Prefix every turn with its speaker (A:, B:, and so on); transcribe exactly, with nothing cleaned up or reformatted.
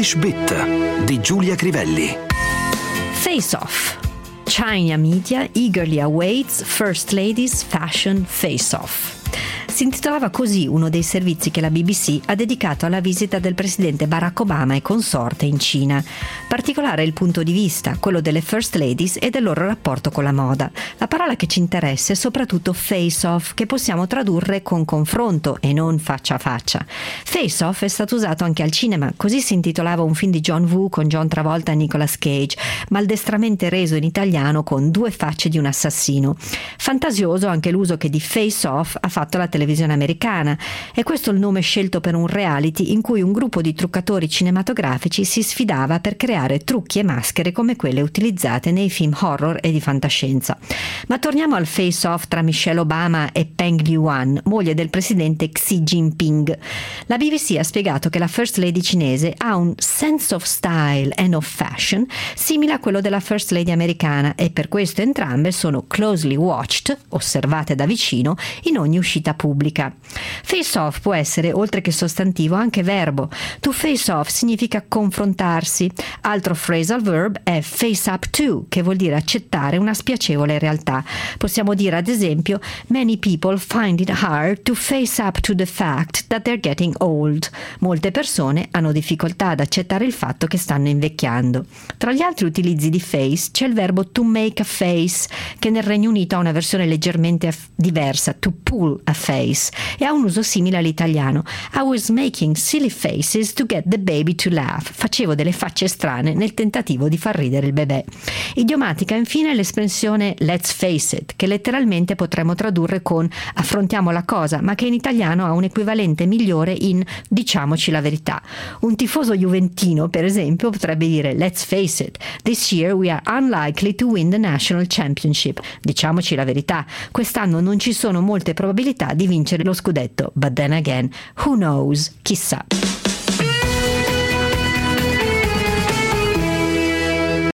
A: English Bit di Giulia Crivelli.
B: Face Off. China Media eagerly awaits First Lady's Fashion Face Off. Si intitolava così uno dei servizi che la B B C ha dedicato alla visita del presidente Barack Obama e consorte in Cina. Particolare è il punto di vista, quello delle First Ladies e del loro rapporto con la moda. La parola che ci interessa è soprattutto face-off, che possiamo tradurre con confronto e non faccia a faccia. Face-off è stato usato anche al cinema, così si intitolava un film di John Woo con John Travolta e Nicolas Cage, maldestramente reso in italiano con Due facce di un assassino. Fantasioso anche l'uso che di face-off ha fatto la televisione americana. È questo il nome scelto per un reality in cui un gruppo di truccatori cinematografici si sfidava per creare trucchi e maschere come quelle utilizzate nei film horror e di fantascienza. Ma torniamo al face-off tra Michelle Obama e Peng Liyuan, moglie del presidente Xi Jinping. La B B C ha spiegato che la First Lady cinese ha un sense of style and of fashion simile a quello della First Lady americana e per questo entrambe sono closely watched, osservate da vicino, in ogni uscita pubblica. Face off può essere, oltre che sostantivo, anche verbo. To face off significa confrontarsi. Altro phrasal verb è face up to, che vuol dire accettare una spiacevole realtà. Possiamo dire ad esempio: many people find it hard to face up to the fact that they're getting old. Molte persone hanno difficoltà ad accettare il fatto che stanno invecchiando. Tra gli altri utilizzi di face c'è il verbo to make a face, che nel Regno Unito ha una versione leggermente diversa, to pull a face, e ha un uso simile all'italiano. I was making silly faces to get the baby to laugh. Facevo delle facce strane nel tentativo di far ridere il bebè. Idiomatica infine è l'espressione let's face it, che letteralmente potremmo tradurre con affrontiamo la cosa, ma che in italiano ha un equivalente migliore in diciamoci la verità. Un tifoso juventino, per esempio, potrebbe dire let's face it, this year we are unlikely to win the national championship. Diciamoci la verità, quest'anno non ci sono molte probabilità di vincere lo scudetto, but then again, who knows? Chissà.